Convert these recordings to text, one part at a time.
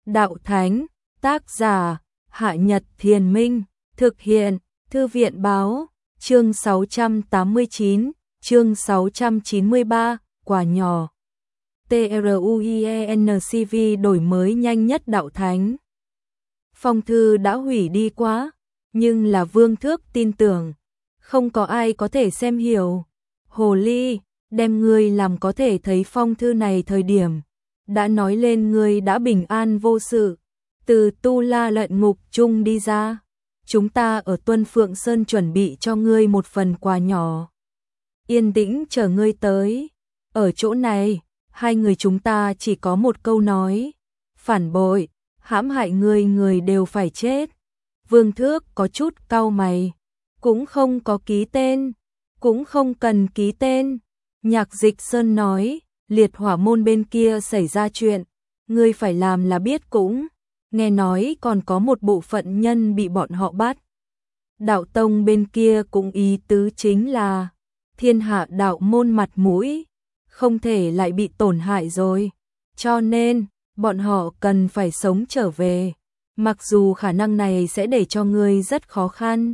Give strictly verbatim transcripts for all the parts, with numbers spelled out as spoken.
Đạo Thánh, tác giả, Hạ Nhật Thiền Minh, thực hiện, Thư viện Báo, chương sáu trăm tám mươi chín, chương sáu trăm chín mươi ba, quả nhỏ. TRUIENCV đổi mới nhanh nhất Đạo Thánh. Phong thư đã hủy đi quá, nhưng là Vương Thước tin tưởng, không có ai có thể xem hiểu. Hồ ly, đem ngươi làm có thể thấy phong thư này thời điểm, đã nói lên ngươi đã bình an vô sự, từ Tu La Luyện Ngục chung đi ra. Chúng ta ở Tuân Phượng Sơn chuẩn bị cho ngươi một phần quà nhỏ. Yên tĩnh chờ ngươi tới. Ở chỗ này, hai người chúng ta chỉ có một câu nói. Phản bội, hãm hại ngươi người đều phải chết. Vương Thước có chút cau mày. Cũng không có ký tên. Cũng không cần ký tên. Nhạc Dịch Sơn nói, liệt hỏa môn bên kia xảy ra chuyện. Ngươi phải làm là biết cũng. Nghe nói còn có một bộ phận nhân bị bọn họ bắt. Đạo tông bên kia cũng ý tứ chính là thiên hạ đạo môn mặt mũi, không thể lại bị tổn hại rồi. Cho nên, bọn họ cần phải sống trở về. Mặc dù khả năng này sẽ để cho ngươi rất khó khăn.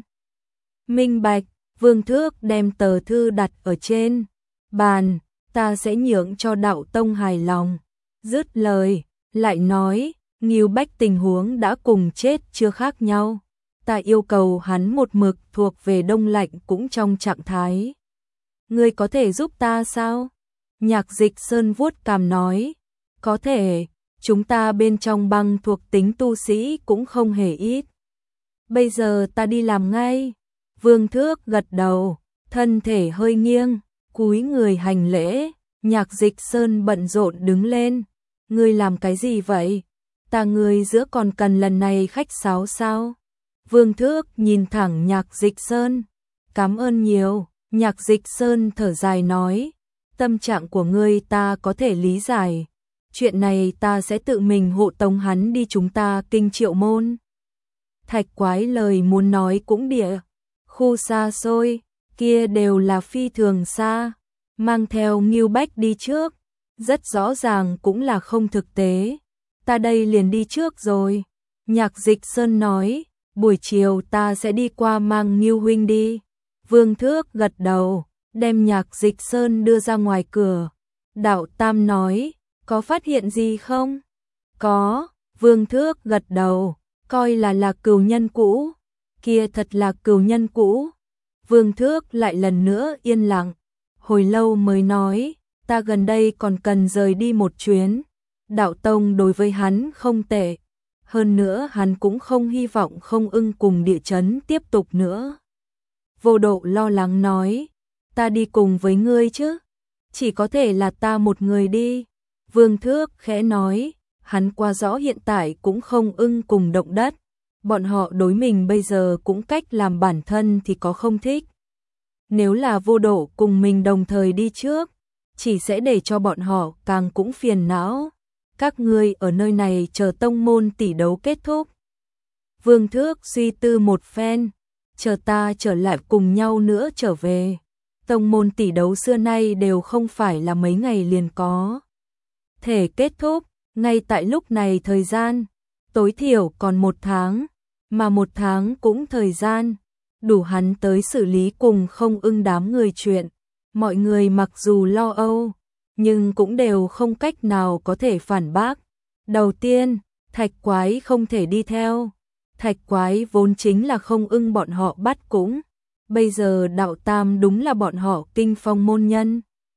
Minh bạch, Vương Thước đem tờ thư đặt ở trên bàn, ta sẽ nhượng cho đạo tông hài lòng. Dứt lời, lại nói, Ngưu Bách tình huống đã cùng chết chưa khác nhau. Ta yêu cầu hắn một mực thuộc về đông lạnh cũng trong trạng thái. Ngươi có thể giúp ta sao? Nhạc Dịch Sơn vuốt cằm nói. Có thể, chúng ta bên trong băng thuộc tính tu sĩ cũng không hề ít. Bây giờ ta đi làm ngay. Vương Thước gật đầu, thân thể hơi nghiêng, cúi người hành lễ. Nhạc Dịch Sơn bận rộn đứng lên. Ngươi làm cái gì vậy? Ta ngươi giữa còn cần lần này khách sáo sao? Vương Thước nhìn thẳng Nhạc Dịch Sơn. Cảm ơn nhiều. Nhạc Dịch Sơn thở dài nói. Tâm trạng của ngươi ta có thể lý giải. Chuyện này ta sẽ tự mình hộ tống hắn đi chúng ta kinh Triệu Môn. Thạch Quái lời muốn nói cũng địa. Khu xa xôi, kia đều là phi thường xa. Mang theo Ngưu Bách đi trước. Rất rõ ràng cũng là không thực tế. Ta đây liền đi trước rồi. Nhạc Dịch Sơn nói, buổi chiều ta sẽ đi qua mang Ngưu huynh đi. Vương Thước gật đầu, đem Nhạc Dịch Sơn đưa ra ngoài cửa. Đạo Tam nói, có phát hiện gì không? Có, Vương Thước gật đầu, coi là là cừu nhân cũ. Kia thật là cừu nhân cũ. Vương Thước lại lần nữa yên lặng, hồi lâu mới nói, ta gần đây còn cần rời đi một chuyến. Đạo tông đối với hắn không tệ. Hơn nữa hắn cũng không hy vọng không ưng cùng địa chấn tiếp tục nữa. Vô Độ lo lắng nói, ta đi cùng với ngươi chứ? Chỉ có thể là ta một người đi. Vương Thước khẽ nói, hắn qua rõ hiện tại cũng không ưng cùng động đất. Bọn họ đối mình bây giờ cũng cách làm bản thân thì có không thích. Nếu là Vô Độ cùng mình đồng thời đi trước, chỉ sẽ để cho bọn họ càng cũng phiền não. Các ngươi ở nơi này chờ tông môn tỷ đấu kết thúc. Vương Thước suy tư một phen, chờ ta trở lại cùng nhau nữa trở về. Tông môn tỷ đấu xưa nay đều không phải là mấy ngày liền có thể kết thúc, ngay tại lúc này thời gian, tối thiểu còn một tháng, mà một tháng cũng thời gian, đủ hắn tới xử lý cùng không ưng đám người chuyện. Mọi người mặc dù lo âu, nhưng cũng đều không cách nào có thể phản bác. Đầu tiên, Thạch Quái không thể đi theo. Thạch Quái vốn chính là không ưng bọn họ bắt cũng. Bây giờ Đạo Tam đúng là bọn họ kinh phong môn nhân.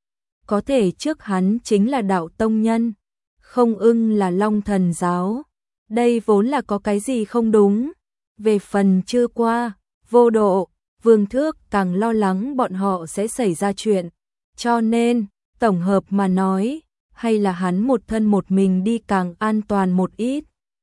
Có thể trước hắn chính là đạo tông nhân. Không ưng là Long Thần giáo. Đây vốn là có cái gì không đúng. Về phần chưa qua, Vô Độ, Vương Thước càng lo lắng bọn họ sẽ xảy ra chuyện. Cho nên, tổng hợp mà nói, hay là hắn một thân một mình đi càng an toàn một ít.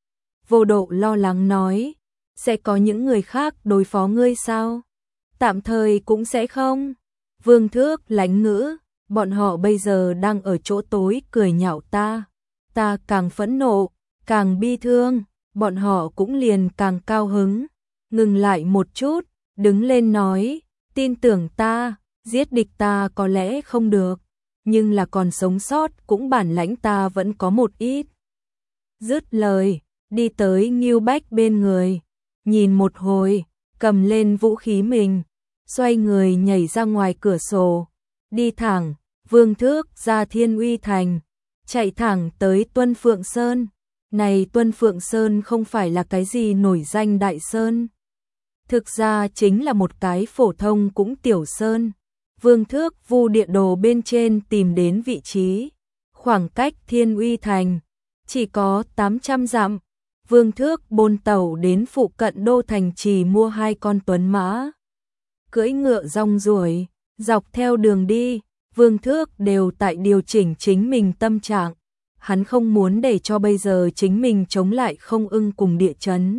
Vô Độ lo lắng nói, sẽ có những người khác đối phó ngươi sao? Tạm thời cũng sẽ không. Vương Thước lánh ngữ, bọn họ bây giờ đang ở chỗ tối cười nhạo ta. Ta càng phẫn nộ, càng bi thương, bọn họ cũng liền càng cao hứng. Ngừng lại một chút, đứng lên nói, tin tưởng ta, giết địch ta có lẽ không được, nhưng là còn sống sót cũng bản lãnh ta vẫn có một ít. Dứt lời, đi tới Ngưu Bách bên người, nhìn một hồi, cầm lên vũ khí mình, xoay người nhảy ra ngoài cửa sổ, đi thẳng, vương thước ra Thiên Uy Thành, chạy thẳng tới Tuân Phượng Sơn. Này Tuân Phượng Sơn không phải là cái gì nổi danh đại sơn, thực ra chính là một cái phổ thông cũng tiểu sơn. Vương thước vu địa đồ bên trên tìm đến vị trí, khoảng cách Thiên Uy Thành chỉ có tám trăm dặm. Vương thước bôn tàu đến phụ cận đô thành trì mua hai con tuấn mã, cưỡi ngựa rong ruổi, dọc theo đường đi, Vương thước đều tại điều chỉnh chính mình tâm trạng. Hắn không muốn để cho bây giờ chính mình chống lại Không Ưng cùng địa chấn.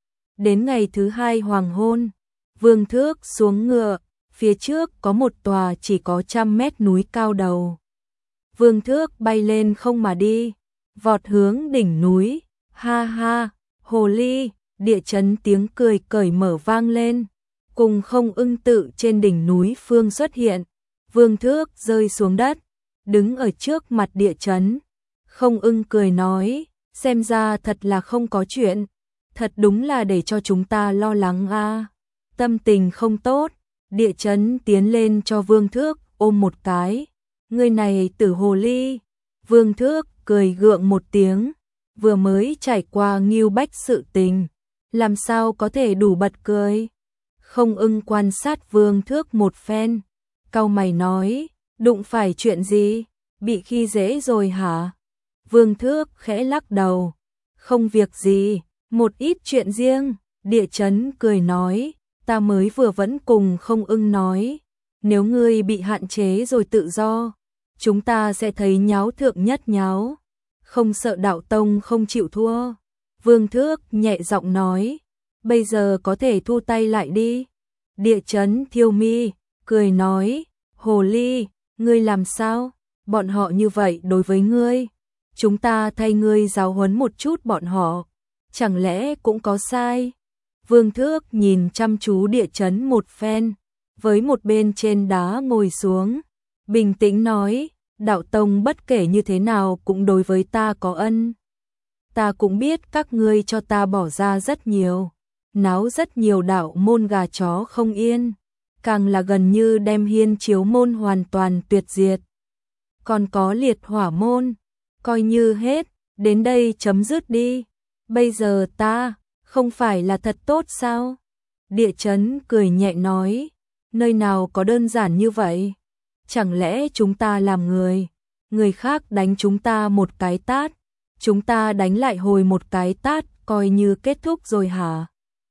Đến ngày thứ hai hoàng hôn, Vương thước xuống ngựa, phía trước có một tòa chỉ có trăm mét núi cao đầu. Vương thước bay lên không mà đi, vọt hướng đỉnh núi, ha ha, hồ ly, địa chấn tiếng cười cởi mở vang lên, cùng Không Ưng tự trên đỉnh núi phương xuất hiện. Vương thước rơi xuống đất, đứng ở trước mặt địa chấn. Không Ưng cười nói, xem ra thật là không có chuyện, thật đúng là để cho chúng ta lo lắng a. À. Tâm tình không tốt, địa chấn tiến lên cho Vương thước ôm một cái. Người này tử hồ ly. Vương thước cười gượng một tiếng, vừa mới trải qua Ngưu Bách sự tình, làm sao có thể đủ bật cười. Không Ưng quan sát Vương thước một phen, cau mày nói, đụng phải chuyện gì, bị khi dễ rồi hả? Vương thước khẽ lắc đầu, không việc gì, một ít chuyện riêng. Địa chấn cười nói, ta mới vừa vẫn cùng Không Ưng nói, nếu ngươi bị hạn chế rồi tự do, chúng ta sẽ thấy nháo thượng nhất nháo, không sợ đạo tông không chịu thua. Vương thước nhẹ giọng nói, bây giờ có thể thu tay lại đi. Địa chấn thiêu mi, cười nói, hồ ly, ngươi làm sao, bọn họ như vậy đối với ngươi, chúng ta thay ngươi giáo huấn một chút bọn họ, chẳng lẽ cũng có sai? Vương thước nhìn chăm chú địa chấn một phen, với một bên trên đá ngồi xuống, bình tĩnh nói, đạo tông bất kể như thế nào cũng đối với ta có ân. Ta cũng biết các ngươi cho ta bỏ ra rất nhiều, náo rất nhiều đạo môn gà chó không yên, càng là gần như đem Hiên Chiếu môn hoàn toàn tuyệt diệt. Còn có Liệt Hỏa môn, coi như hết, đến đây chấm dứt đi. Bây giờ ta, không phải là thật tốt sao? Địa chấn cười nhẹ nói, nơi nào có đơn giản như vậy? Chẳng lẽ chúng ta làm người, người khác đánh chúng ta một cái tát, chúng ta đánh lại hồi một cái tát, coi như kết thúc rồi hả?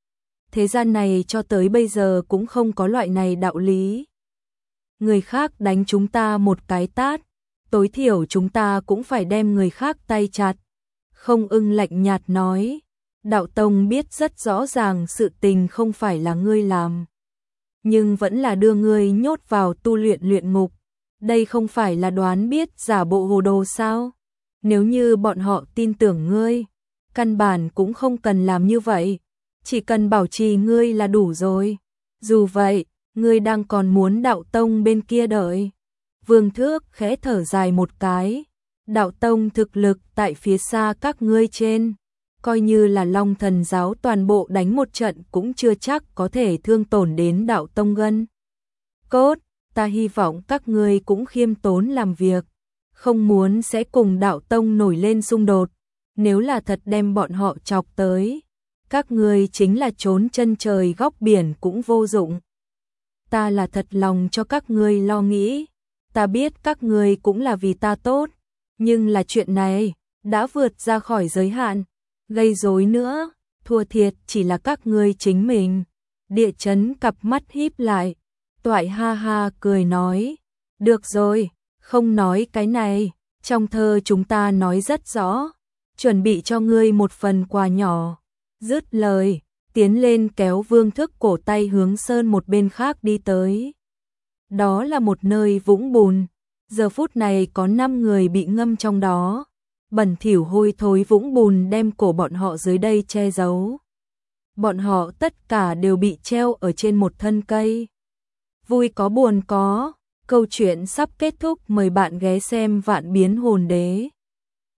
Thế gian này cho tới bây giờ cũng không có loại này đạo lý. Người khác đánh chúng ta một cái tát, tối thiểu chúng ta cũng phải đem người khác tay chặt. Không Ưng lạnh nhạt nói, đạo tông biết rất rõ ràng sự tình không phải là ngươi làm, nhưng vẫn là đưa ngươi nhốt vào tu luyện luyện ngục. Đây không phải là đoán biết giả bộ hồ đồ sao? Nếu như bọn họ tin tưởng ngươi, căn bản cũng không cần làm như vậy, chỉ cần bảo trì ngươi là đủ rồi. Dù vậy, ngươi đang còn muốn đạo tông bên kia đợi. Vương thước khẽ thở dài một cái, đạo tông thực lực tại phía xa các ngươi trên, coi như là Long Thần giáo toàn bộ đánh một trận cũng chưa chắc có thể thương tổn đến đạo tông gân cốt. Ta hy vọng các ngươi cũng khiêm tốn làm việc, không muốn sẽ cùng đạo tông nổi lên xung đột. Nếu là thật đem bọn họ chọc tới, các ngươi chính là trốn chân trời góc biển cũng vô dụng. Ta là thật lòng cho các ngươi lo nghĩ, ta biết các ngươi cũng là vì ta tốt, nhưng là chuyện này đã vượt ra khỏi giới hạn, gây rối nữa, thua thiệt chỉ là các ngươi chính mình. Địa chấn cặp mắt híp lại, toại ha ha cười nói, được rồi, không nói cái này, trong thơ chúng ta nói rất rõ, chuẩn bị cho ngươi một phần quà nhỏ. Dứt lời, tiến lên kéo Vương thước cổ tay hướng sơn một bên khác đi tới. Đó là một nơi vũng bùn, giờ phút này có năm người bị ngâm trong đó, bẩn thỉu hôi thối vũng bùn đem cổ bọn họ dưới đây che giấu. Bọn họ tất cả đều bị treo ở trên một thân cây. Vui có buồn có, câu chuyện sắp kết thúc, mời bạn ghé xem Vạn Biến Hồn Đế.